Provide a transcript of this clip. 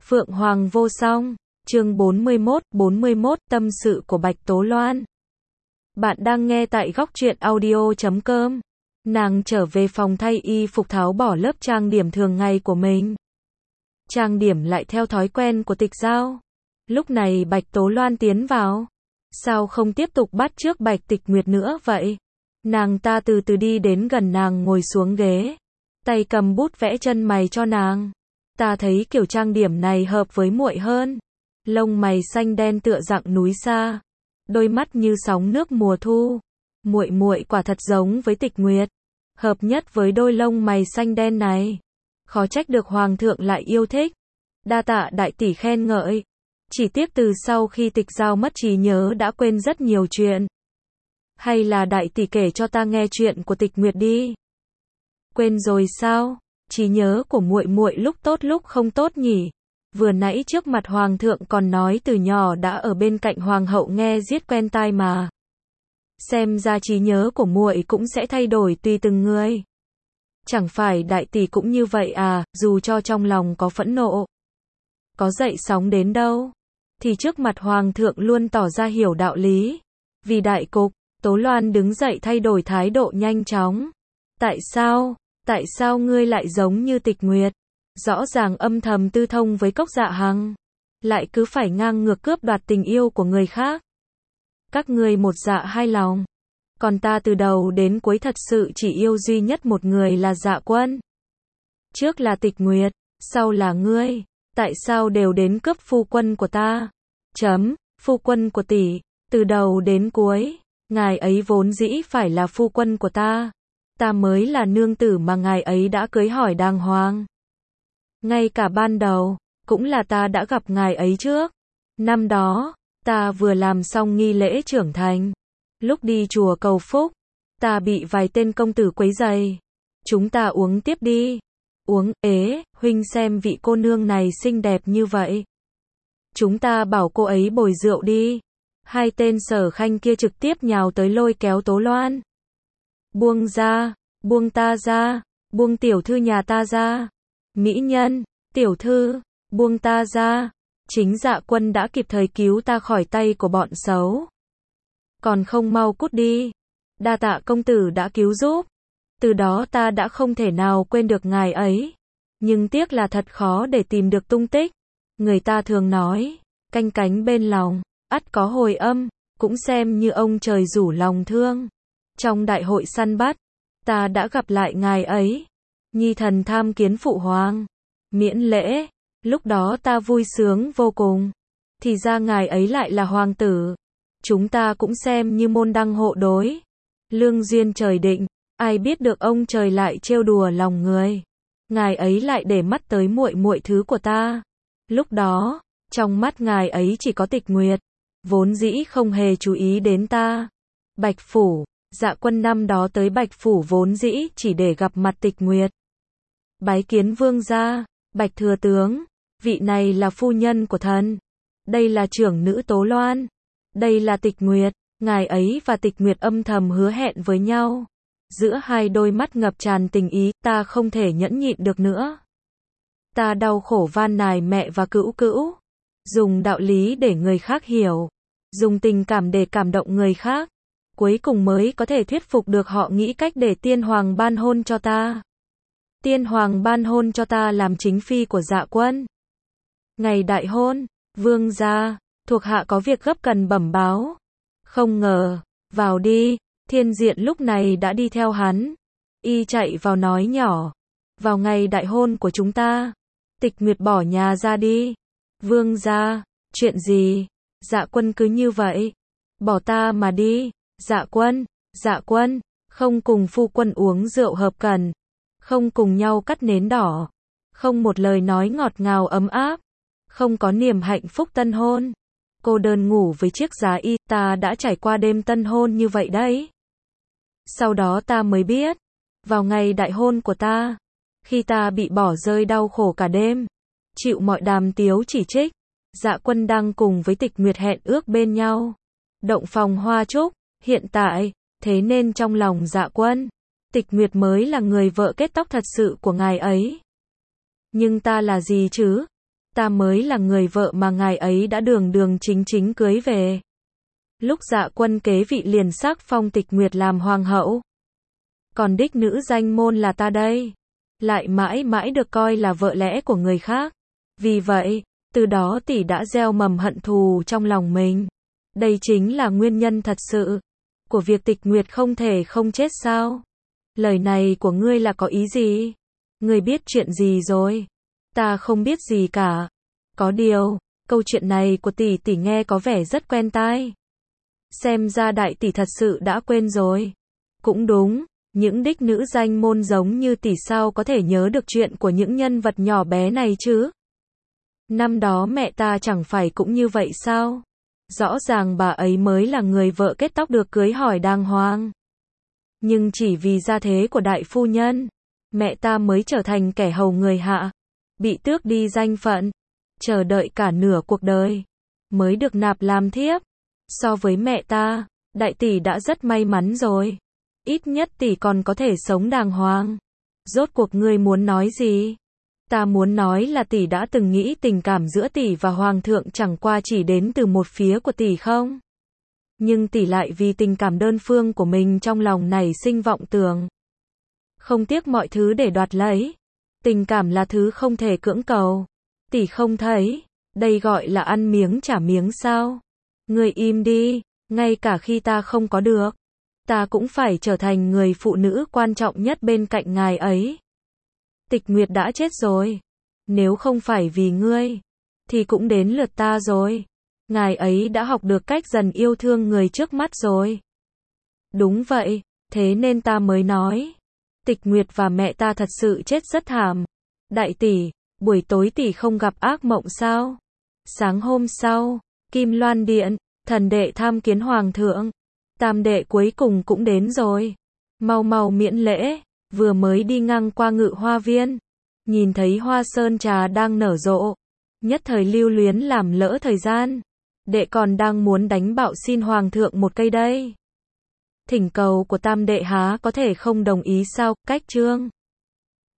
Phượng Hoàng vô song, chương 41, tâm sự của Bạch Tố Loan. Bạn đang nghe tại góc truyện audio.com. Nàng trở về phòng thay y phục tháo bỏ lớp trang điểm thường ngày của mình. Trang điểm lại theo thói quen của Tịch Giao. Lúc này Bạch Tố Loan tiến vào. Sao không tiếp tục bắt chước Bạch Tịch Nguyệt nữa vậy? Nàng ta từ từ đi đến gần nàng ngồi xuống ghế. Tay cầm bút vẽ chân mày cho nàng. Ta thấy kiểu trang điểm này hợp với muội hơn. Lông mày xanh đen tựa dặng núi xa. Đôi mắt như sóng nước mùa thu. Muội quả thật giống với Tịch Nguyệt. Hợp nhất với đôi lông mày xanh đen này. Khó trách được Hoàng thượng lại yêu thích. Đa tạ đại tỷ khen ngợi. Chỉ tiếc từ sau khi Tịch Giao mất trí nhớ đã quên rất nhiều chuyện. Hay là đại tỷ kể cho ta nghe chuyện của Tịch Nguyệt đi. Quên rồi sao? Trí nhớ của muội lúc tốt lúc không tốt nhỉ? Vừa nãy trước mặt Hoàng thượng còn nói từ nhỏ đã ở bên cạnh Hoàng hậu nghe giết quen tai mà. Xem ra trí nhớ của muội cũng sẽ thay đổi tùy từng người. Chẳng phải đại tỷ cũng như vậy à, dù cho trong lòng có phẫn nộ, có dậy sóng đến đâu, thì trước mặt Hoàng thượng luôn tỏ ra hiểu đạo lý. Vì đại cục, Tố Loan đứng dậy thay đổi thái độ nhanh chóng. Tại sao ngươi lại giống như Tịch Nguyệt? Rõ ràng âm thầm tư thông với Cốc Dạ Hằng, lại cứ phải ngang ngược cướp đoạt tình yêu của người khác. Các ngươi một dạ hai lòng. Còn ta từ đầu đến cuối thật sự chỉ yêu duy nhất một người là Dạ Quân. Trước là Tịch Nguyệt, sau là ngươi. Tại sao đều đến cướp phu quân của ta? Phu quân của tỷ, từ đầu đến cuối, ngài ấy vốn dĩ phải là phu quân của ta. Ta mới là nương tử mà ngài ấy đã cưới hỏi đàng hoàng. Ngay cả ban đầu, cũng là ta đã gặp ngài ấy trước. Năm đó, ta vừa làm xong nghi lễ trưởng thành. Lúc đi chùa cầu phúc, ta bị vài tên công tử quấy rầy. Chúng ta uống tiếp đi. Uống, huynh xem vị cô nương này xinh đẹp như vậy. Chúng ta bảo cô ấy bồi rượu đi. Hai tên Sở Khanh kia trực tiếp nhào tới lôi kéo Tố Loan. Buông ra, buông ta ra, buông tiểu thư nhà ta ra. Mỹ nhân, tiểu thư, buông ta ra. Chính Dạ Quân đã kịp thời cứu ta khỏi tay của bọn xấu. Còn không mau cút đi. Đa tạ công tử đã cứu giúp. Từ đó ta đã không thể nào quên được ngài ấy. Nhưng tiếc là thật khó để tìm được tung tích. Người ta thường nói, canh cánh bên lòng, ắt có hồi âm, cũng xem như ông trời rủ lòng thương. Trong đại hội săn bắt, ta đã gặp lại ngài ấy. Nhi thần tham kiến phụ hoàng. Miễn lễ, lúc đó ta vui sướng vô cùng. Thì ra ngài ấy lại là hoàng tử. Chúng ta cũng xem như môn đăng hộ đối. Lương duyên trời định, ai biết được ông trời lại trêu đùa lòng người. Ngài ấy lại để mắt tới muội thứ của ta. Lúc đó, trong mắt ngài ấy chỉ có Tịch Nguyệt, vốn dĩ không hề chú ý đến ta. Bạch Phủ, Dạ Quân năm đó tới Bạch Phủ vốn dĩ chỉ để gặp mặt Tịch Nguyệt. Bái kiến vương gia, Bạch thừa tướng, vị này là phu nhân của thần. Đây là trưởng nữ Tố Loan. Đây là Tịch Nguyệt. Ngài ấy và Tịch Nguyệt âm thầm hứa hẹn với nhau. Giữa hai đôi mắt ngập tràn tình ý, ta không thể nhẫn nhịn được nữa. Ta đau khổ van nài mẹ và cữu. Dùng đạo lý để người khác hiểu. Dùng tình cảm để cảm động người khác. Cuối cùng mới có thể thuyết phục được họ nghĩ cách để tiên hoàng ban hôn cho ta. Tiên hoàng ban hôn cho ta làm chính phi của Dạ Quân. Ngày đại hôn, vương gia, thuộc hạ có việc gấp cần bẩm báo. Không ngờ, vào đi, Thiên Diện lúc này đã đi theo hắn. Y chạy vào nói nhỏ. Vào ngày đại hôn của chúng ta, Tịch Nguyệt bỏ nhà ra đi. Vương gia, chuyện gì? Dạ Quân cứ như vậy. Bỏ ta mà đi. Dạ Quân, không cùng phu quân uống rượu hợp cần. Không cùng nhau cắt nến đỏ. Không một lời nói ngọt ngào ấm áp. Không có niềm hạnh phúc tân hôn. Cô đơn ngủ với chiếc giá y, ta đã trải qua đêm tân hôn như vậy đấy. Sau đó ta mới biết, vào ngày đại hôn của ta, khi ta bị bỏ rơi đau khổ cả đêm, chịu mọi đàm tiếu chỉ trích, Dạ Quân đang cùng với Tịch Nguyệt hẹn ước bên nhau. Động phòng hoa trúc, hiện tại, thế nên trong lòng Dạ Quân, Tịch Nguyệt mới là người vợ kết tóc thật sự của ngài ấy. Nhưng ta là gì chứ? Ta mới là người vợ mà ngài ấy đã đường đường chính chính cưới về. Lúc Dạ Quân kế vị liền xác phong Tịch Nguyệt làm hoàng hậu. Còn đích nữ danh môn là ta đây, lại mãi mãi được coi là vợ lẽ của người khác. Vì vậy, từ đó tỷ đã gieo mầm hận thù trong lòng mình. Đây chính là nguyên nhân thật sự của việc Tịch Nguyệt không thể không chết sao? Lời này của ngươi là có ý gì? Ngươi biết chuyện gì rồi? Ta không biết gì cả. Có điều, câu chuyện này của tỷ tỷ nghe có vẻ rất quen tai. Xem ra đại tỷ thật sự đã quên rồi. Cũng đúng, những đích nữ danh môn giống như tỷ sao có thể nhớ được chuyện của những nhân vật nhỏ bé này chứ? Năm đó mẹ ta chẳng phải cũng như vậy sao? Rõ ràng bà ấy mới là người vợ kết tóc được cưới hỏi đàng hoàng. Nhưng chỉ vì gia thế của đại phu nhân, mẹ ta mới trở thành kẻ hầu người hạ, bị tước đi danh phận, chờ đợi cả nửa cuộc đời, mới được nạp làm thiếp. So với mẹ ta, đại tỷ đã rất may mắn rồi. Ít nhất tỷ còn có thể sống đàng hoàng. Rốt cuộc ngươi muốn nói gì? Ta muốn nói là tỷ đã từng nghĩ tình cảm giữa tỷ và hoàng thượng chẳng qua chỉ đến từ một phía của tỷ không? Nhưng tỷ lại vì tình cảm đơn phương của mình trong lòng nảy sinh vọng tưởng. Không tiếc mọi thứ để đoạt lấy. Tình cảm là thứ không thể cưỡng cầu. Tỷ không thấy, đây gọi là ăn miếng trả miếng sao? Ngươi im đi, ngay cả khi ta không có được, ta cũng phải trở thành người phụ nữ quan trọng nhất bên cạnh ngài ấy. Tịch Nguyệt đã chết rồi. Nếu không phải vì ngươi, thì cũng đến lượt ta rồi. Ngài ấy đã học được cách dần yêu thương người trước mắt rồi. Đúng vậy, thế nên ta mới nói. Tịch Nguyệt và mẹ ta thật sự chết rất thảm. Đại tỷ, buổi tối tỷ không gặp ác mộng sao? Sáng hôm sau, Kim Loan Điện, thần đệ tham kiến hoàng thượng. Tam đệ cuối cùng cũng đến rồi. Mau mau miễn lễ. Vừa mới đi ngang qua Ngự Hoa Viên, nhìn thấy hoa sơn trà đang nở rộ, nhất thời lưu luyến làm lỡ thời gian. Đệ còn đang muốn đánh bạo xin hoàng thượng một cây đây. Thỉnh cầu của tam đệ há có thể không đồng ý sao? Cách chương